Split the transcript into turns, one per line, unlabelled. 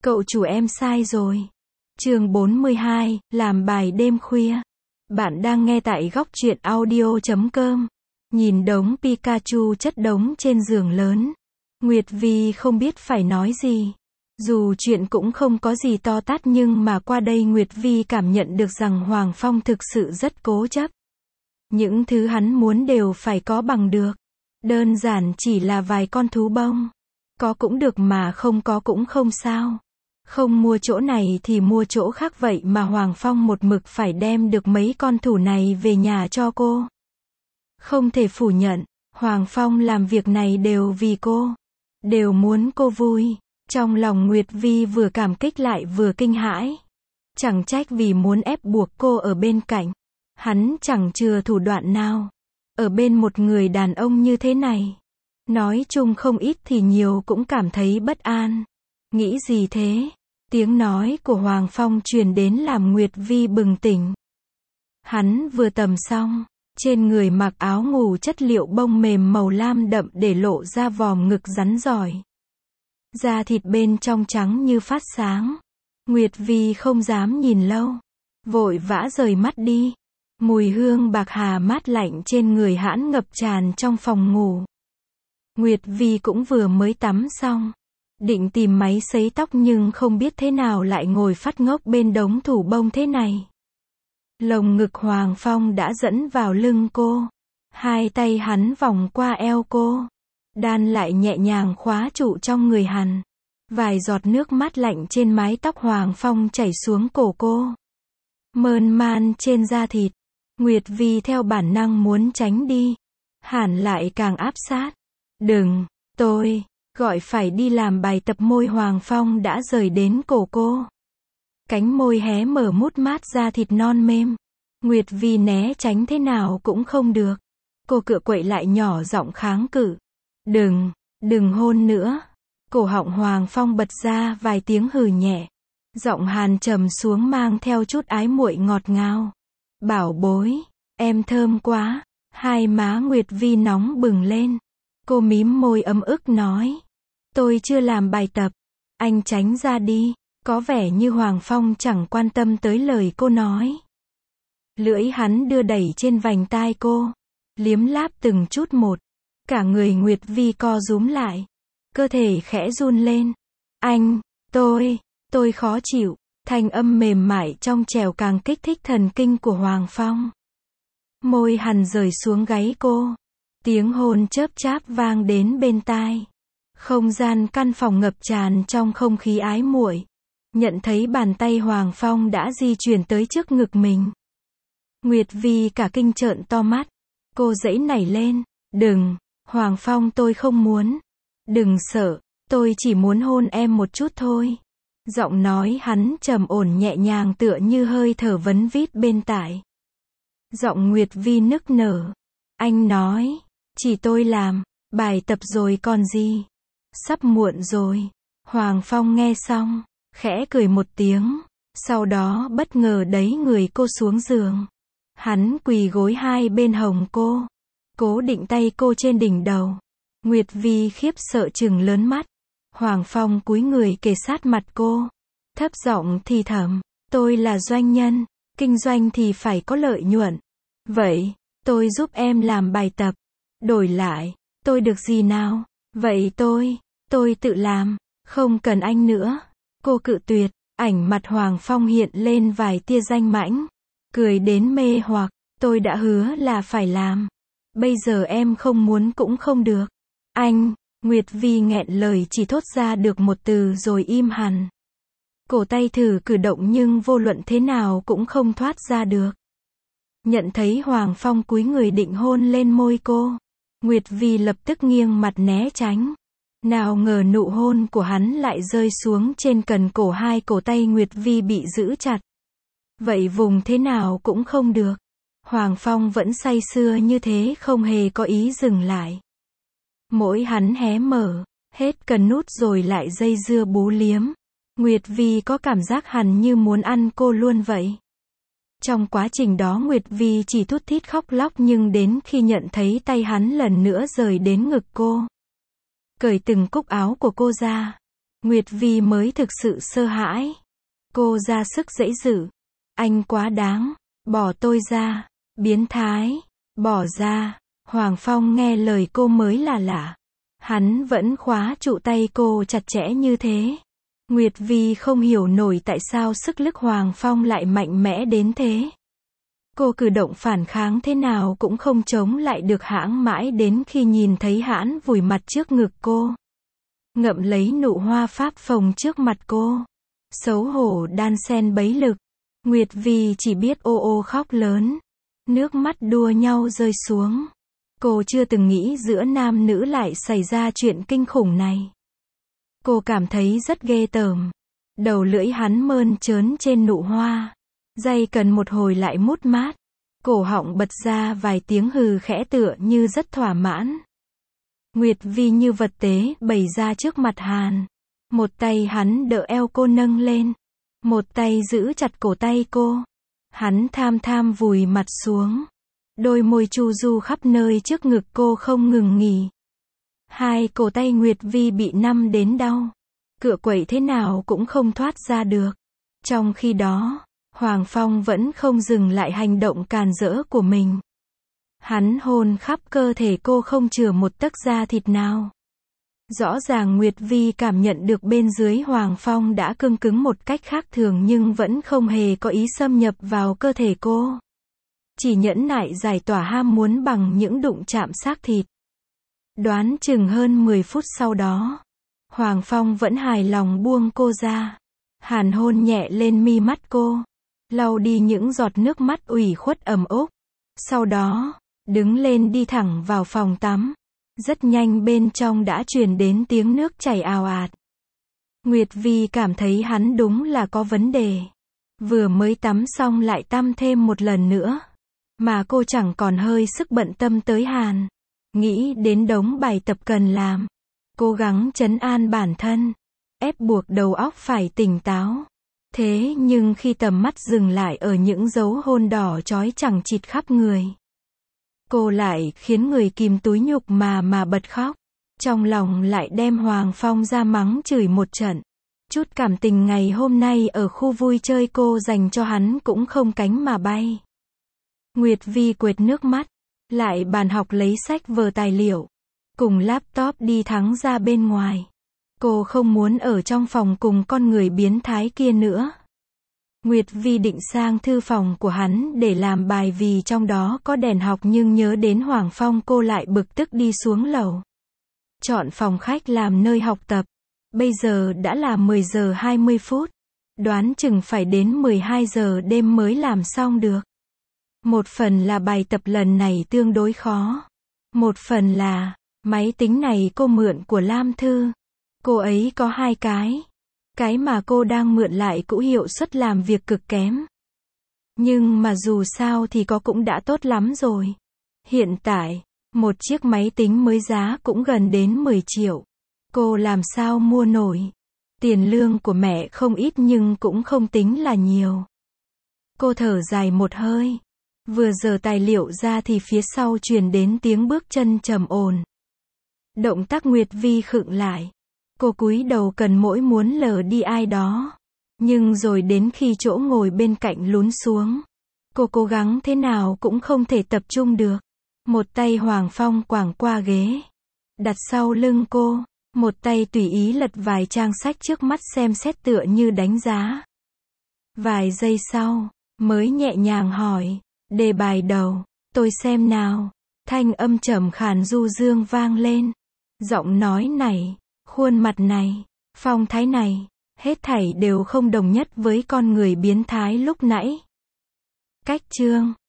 Cậu chủ em sai rồi. Chương 42, làm bài đêm khuya. Bạn đang nghe tại góc truyện audio.com. Nhìn đống Pikachu chất đống trên giường lớn. Nguyệt Vi không biết phải nói gì. Dù chuyện cũng không có gì to tát nhưng mà qua đây Nguyệt Vi cảm nhận được rằng Hoàng Phong thực sự rất cố chấp. Những thứ hắn muốn đều phải có bằng được. Đơn giản chỉ là vài con thú bông. Có cũng được mà không có cũng không sao. Không mua chỗ này thì mua chỗ khác vậy mà Hoàng Phong một mực phải đem được mấy con thú này về nhà cho cô. Không thể phủ nhận, Hoàng Phong làm việc này đều vì cô. Đều muốn cô vui. Trong lòng Nguyệt Vi vừa cảm kích lại vừa kinh hãi. Chẳng trách vì muốn ép buộc cô ở bên cạnh. Hắn chẳng chừa thủ đoạn nào. Ở bên một người đàn ông như thế này. Nói chung không ít thì nhiều cũng cảm thấy bất an. Nghĩ gì thế? Tiếng nói của Hoàng Phong truyền đến làm Nguyệt Vi bừng tỉnh. Hắn vừa tầm xong, trên người mặc áo ngủ chất liệu bông mềm màu lam đậm để lộ ra vòm ngực rắn giỏi. Da thịt bên trong trắng như phát sáng. Nguyệt Vi không dám nhìn lâu. Vội vã rời mắt đi. Mùi hương bạc hà mát lạnh trên người hãn ngập tràn trong phòng ngủ. Nguyệt Vi cũng vừa mới tắm xong. Định tìm máy sấy tóc nhưng không biết thế nào lại ngồi phát ngốc bên đống thủ bông thế này. Lồng ngực Hoàng Phong đã dẫn vào lưng cô. Hai tay hắn vòng qua eo cô. Đan lại nhẹ nhàng khóa trụ trong người hắn. Vài giọt nước mát lạnh trên mái tóc Hoàng Phong chảy xuống cổ cô. Mơn man trên da thịt. Nguyệt Vi theo bản năng muốn tránh đi. Hàn lại càng áp sát. Đừng, tôi gọi phải đi làm bài tập. Môi Hoàng Phong đã rời đến cổ cô. Cánh môi hé mở mút mát da thịt non mềm. Nguyệt Vi né tránh thế nào cũng không được. Cô cựa quậy lại nhỏ giọng kháng cự. Đừng hôn nữa. Cổ họng Hoàng Phong bật ra vài tiếng hừ nhẹ. Giọng hàn trầm xuống mang theo chút ái muội ngọt ngào. Bảo bối, em thơm quá. Hai má Nguyệt Vi nóng bừng lên. Cô mím môi ấm ức nói. Tôi chưa làm bài tập. Anh tránh ra đi. Có vẻ như Hoàng Phong chẳng quan tâm tới lời cô nói. Lưỡi hắn đưa đẩy trên vành tai cô. Liếm láp từng chút một. Cả người Nguyệt Vi co rúm lại. Cơ thể khẽ run lên. Anh, tôi khó chịu. Thanh âm mềm mại trong trẻo càng kích thích thần kinh của Hoàng Phong. Môi hắn rời xuống gáy cô. Tiếng hôn chớp cháp vang đến bên tai. Không gian căn phòng ngập tràn trong không khí ái muội. Nhận thấy bàn tay Hoàng Phong đã di chuyển tới trước ngực mình. Nguyệt Vi cả kinh trợn to mắt. Cô giãy nảy lên. Đừng, Hoàng Phong tôi không muốn. Đừng sợ, tôi chỉ muốn hôn em một chút thôi. Giọng nói hắn trầm ổn nhẹ nhàng tựa như hơi thở vấn vít bên tai. Giọng Nguyệt Vi nức nở. Anh nói, chỉ tôi làm, bài tập rồi còn gì. Sắp muộn rồi. Hoàng Phong nghe xong, khẽ cười một tiếng. Sau đó bất ngờ đẩy người cô xuống giường. Hắn quỳ gối hai bên hông cô. Cố định tay cô trên đỉnh đầu. Nguyệt Vi khiếp sợ trừng lớn mắt. Hoàng Phong cúi người kề sát mặt cô. Thấp giọng thì thầm. Tôi là doanh nhân. Kinh doanh thì phải có lợi nhuận. Vậy, tôi giúp em làm bài tập. Đổi lại, tôi được gì nào? Vậy tôi tự làm. Không cần anh nữa. Cô cự tuyệt. Ảnh mặt Hoàng Phong hiện lên vài tia danh mãnh. Cười đến mê hoặc. Tôi đã hứa là phải làm. Bây giờ em không muốn cũng không được. Anh, Nguyệt Vi nghẹn lời chỉ thốt ra được một từ rồi im hẳn. Cổ tay thử cử động nhưng vô luận thế nào cũng không thoát ra được. Nhận thấy Hoàng Phong cúi người định hôn lên môi cô. Nguyệt Vi lập tức nghiêng mặt né tránh. Nào ngờ nụ hôn của hắn lại rơi xuống trên cần cổ. Hai cổ tay Nguyệt Vi bị giữ chặt. Vậy vùng thế nào cũng không được. Hoàng Phong vẫn say sưa như thế không hề có ý dừng lại. Mỗi hắn hé mở, hết cần nút rồi lại dây dưa bú liếm. Nguyệt Vi có cảm giác hắn như muốn ăn cô luôn vậy. Trong quá trình đó Nguyệt Vi chỉ thút thít khóc lóc nhưng đến khi nhận thấy tay hắn lần nữa rời đến ngực cô. Cởi từng cúc áo của cô ra. Nguyệt Vi mới thực sự sợ hãi. Cô ra sức giãy giụa. Anh quá đáng, bỏ tôi ra, biến thái, bỏ ra. Hoàng Phong nghe lời cô mới là lạ. Hắn vẫn khóa trụ tay cô chặt chẽ như thế. Nguyệt Vi không hiểu nổi tại sao sức lực Hoàng Phong lại mạnh mẽ đến thế. Cô cử động phản kháng thế nào cũng không chống lại được hãng mãi đến khi nhìn thấy hắn vùi mặt trước ngực cô. Ngậm lấy nụ hoa pháp phồng trước mặt cô. Xấu hổ đan xen bấy lực. Nguyệt Vi chỉ biết ô ô khóc lớn. Nước mắt đua nhau rơi xuống. Cô chưa từng nghĩ giữa nam nữ lại xảy ra chuyện kinh khủng này. Cô cảm thấy rất ghê tởm. Đầu lưỡi hắn mơn trớn trên nụ hoa. Day cần một hồi lại mút mát. Cổ họng bật ra vài tiếng hừ khẽ tựa như rất thỏa mãn. Nguyệt Vi như vật tế bày ra trước mặt Hàn. Một tay hắn đỡ eo cô nâng lên. Một tay giữ chặt cổ tay cô. Hắn tham tham vùi mặt xuống. Đôi môi chu du khắp nơi trước ngực cô không ngừng nghỉ. Hai cổ tay Nguyệt Vi bị nắm đến đau. Cựa quậy thế nào cũng không thoát ra được. Trong khi đó, Hoàng Phong vẫn không dừng lại hành động càn rỡ của mình. Hắn hôn khắp cơ thể cô không chừa một tấc da thịt nào. Rõ ràng Nguyệt Vi cảm nhận được bên dưới Hoàng Phong đã cương cứng một cách khác thường nhưng vẫn không hề có ý xâm nhập vào cơ thể cô. Chỉ nhẫn nại giải tỏa ham muốn bằng những đụng chạm xác thịt. Đoán chừng hơn 10 phút sau đó, Hoàng Phong vẫn hài lòng buông cô ra. Hàn hôn nhẹ lên mi mắt cô, lau đi những giọt nước mắt ủy khuất ẩm ốc. Sau đó, đứng lên đi thẳng vào phòng tắm. Rất nhanh bên trong đã truyền đến tiếng nước chảy ào ạt. Nguyệt Vi cảm thấy hắn đúng là có vấn đề. Vừa mới tắm xong lại tắm thêm một lần nữa. Mà cô chẳng còn hơi sức bận tâm tới Hàn. Nghĩ đến đống bài tập cần làm. Cố gắng trấn an bản thân. Ép buộc đầu óc phải tỉnh táo. Thế nhưng khi tầm mắt dừng lại ở những dấu hôn đỏ chói chằng chịt khắp người. Cô lại khiến người kìm túi nhục mà bật khóc. Trong lòng lại đem Hoàng Phong ra mắng chửi một trận. Chút cảm tình ngày hôm nay ở khu vui chơi cô dành cho hắn cũng không cánh mà bay. Nguyệt Vi quệt nước mắt. Lại bàn học lấy sách vở tài liệu. Cùng laptop đi thắng ra bên ngoài. Cô không muốn ở trong phòng cùng con người biến thái kia nữa. Nguyệt Vi định sang thư phòng của hắn để làm bài vì trong đó có đèn học nhưng nhớ đến Hoàng Phong cô lại bực tức đi xuống lầu. Chọn phòng khách làm nơi học tập. Bây giờ đã là 10 giờ 20 phút. Đoán chừng phải đến 12 giờ đêm mới làm xong được. Một phần là bài tập lần này tương đối khó. Một phần là, máy tính này cô mượn của Lam Thư. Cô ấy có 2 cái. Cái mà cô đang mượn lại cũng hiệu suất làm việc cực kém. Nhưng mà dù sao thì có cũng đã tốt lắm rồi. Hiện tại, một chiếc máy tính mới giá cũng gần đến 10 triệu. Cô làm sao mua nổi. Tiền lương của mẹ không ít nhưng cũng không tính là nhiều. Cô thở dài một hơi. Vừa giở tài liệu ra thì phía sau truyền đến tiếng bước chân trầm ổn. Động tác Nguyệt Vi khựng lại. Cô cúi đầu cần mỗi muốn lờ đi ai đó. Nhưng rồi đến khi chỗ ngồi bên cạnh lún xuống. Cô cố gắng thế nào cũng không thể tập trung được. Một tay Hoàng Phong quàng qua ghế. Đặt sau lưng cô. Một tay tùy ý lật vài trang sách trước mắt xem xét tựa như đánh giá. Vài giây sau, mới nhẹ nhàng hỏi. Đề bài đầu, tôi xem nào. Thanh âm trầm khàn du dương vang lên. Giọng nói này, khuôn mặt này, phong thái này, hết thảy đều không đồng nhất với con người biến thái lúc nãy. Cách chương